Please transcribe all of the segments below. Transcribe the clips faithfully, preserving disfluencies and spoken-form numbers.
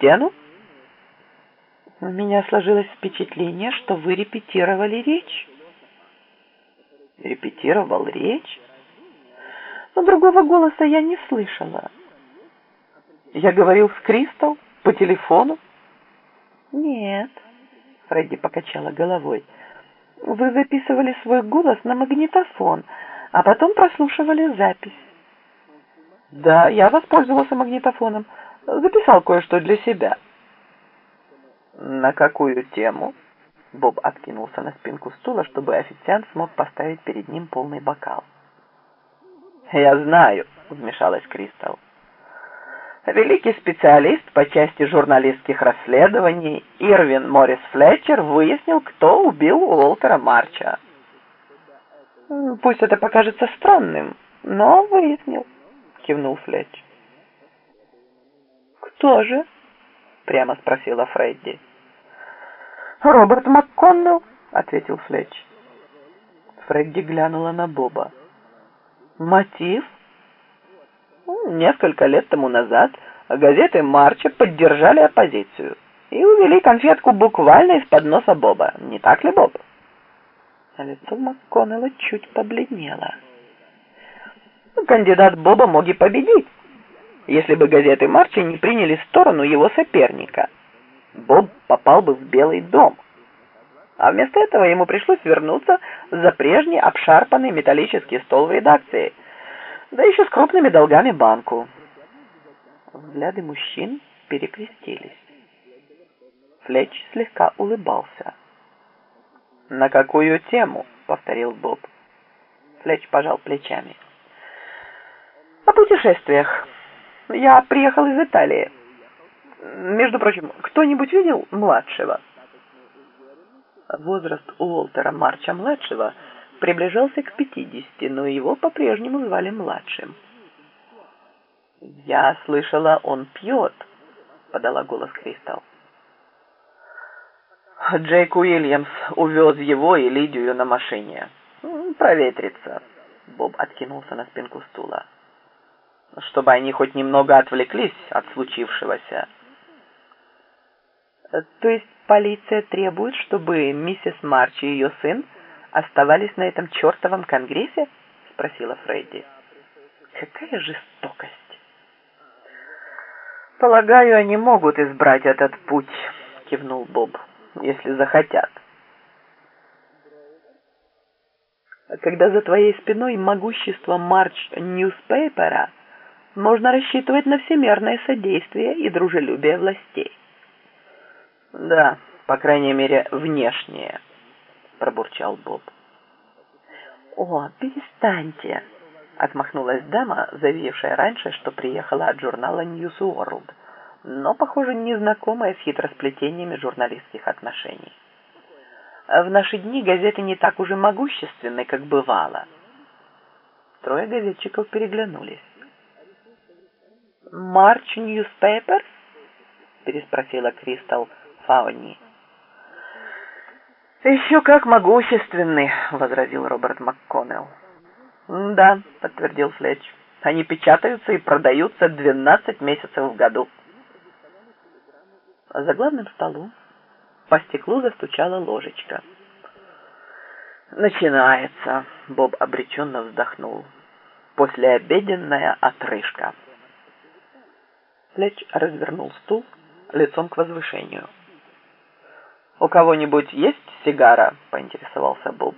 стену? У меня сложилось впечатление, что вы репетировали речь. Репетировал речь? Но другого голоса я не слышала. Я говорил с Кристал по телефону? Нет, Фредди покачала головой. Вы записывали свой голос на магнитофон, а потом прослушивали запись. Да, я воспользовался магнитофоном. Записал кое-что для себя. На какую тему? Боб откинулся на спинку стула, чтобы официант смог поставить перед ним полный бокал. Я знаю, вмешалась Кристал. Великий специалист по части журналистских расследований Ирвин Моррис Флетчер выяснил, кто убил Уолтера Марча. Пусть это покажется странным, но выяснил, кивнул Флетч. Кто же? Прямо спросила Фредди. Роберт МакКоннелл, ответил Флетч. Фредди глянула на Боба. Мотив? Несколько лет тому назад газеты Марча поддержали оппозицию и увели конфетку буквально из-под носа Боба. Не так ли, Боб? Лицо МакКоннелла чуть побледнело. Кандидат Боба мог и победить, если бы газеты Марча не приняли сторону его соперника. Боб попал бы в Белый дом. А вместо этого ему пришлось вернуться за прежний обшарпанный металлический стол в редакции, да еще с крупными долгами банку. Взгляды мужчин перекрестились. Флетч слегка улыбался. «На какую тему?» — повторил Боб. Флетч пожал плечами. «О путешествиях. Я приехал из Италии. Между прочим, кто-нибудь видел младшего?» Возраст Уолтера Марча-младшего приближался к пятидесяти, но его по-прежнему звали младшим. «Я слышала, он пьет», — подала голос Кристал. Джейк Уильямс увез его и Лидию на машине. «Проветриться», — Боб откинулся на спинку стула. «Чтобы они хоть немного отвлеклись от случившегося». «То есть полиция требует, чтобы миссис Марч и ее сын оставались на этом чертовом конгрессе?» — спросила Фредди. «Какая жестокость!» «Полагаю, они могут избрать этот путь», — кивнул Боб, — «если захотят». «Когда за твоей спиной могущество Марч Ньюспейпера, можно рассчитывать на всемерное содействие и дружелюбие властей». «Да, по крайней мере, внешнее», — пробурчал Боб. «О, перестаньте!» — отмахнулась дама, заявившая раньше, что приехала от журнала News World, но, похоже, незнакомая с хитросплетениями журналистских отношений. В наши дни газеты не так уже могущественны, как бывало. Трое газетчиков переглянулись. «Марч Ньюспейперс?» — переспросила Кристал Фауни. «Еще как могущественный», — возразил Роберт МакКоннелл. «Да», — подтвердил Флетч, — «они печатаются и продаются двенадцать месяцев в году». За главным столом по стеклу застучала ложечка. «Начинается», — Боб обреченно вздохнул. «Послеобеденная отрыжка». Флетч развернул стул лицом к возвышению. «У кого-нибудь есть сигара?» — поинтересовался Боб.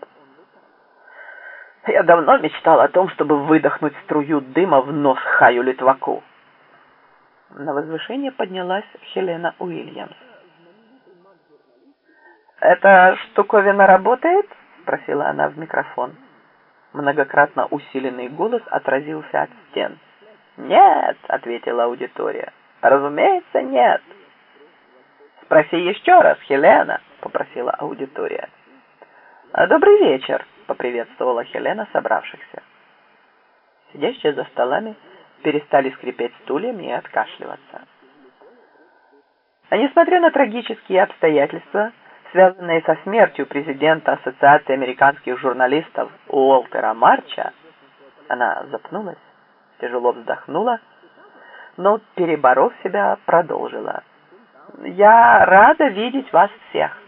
«Я давно мечтал о том, чтобы выдохнуть струю дыма в нос Хаю Литваку». На возвышение поднялась Хелена Уильямс. «Эта штуковина работает?» — спросила она в микрофон. Многократно усиленный голос отразился от стен. «Нет», — ответила аудитория. «Разумеется, нет». «Спроси еще раз, Хелена», — попросила аудитория. «Добрый вечер», — поприветствовала Хелена собравшихся. Сидящие за столами перестали скрипеть стульями и откашливаться. А несмотря на трагические обстоятельства, связанные со смертью президента Ассоциации американских журналистов Уолтера Марча, она запнулась, тяжело вздохнула, но, переборов себя, продолжила. Я рада видеть вас всех.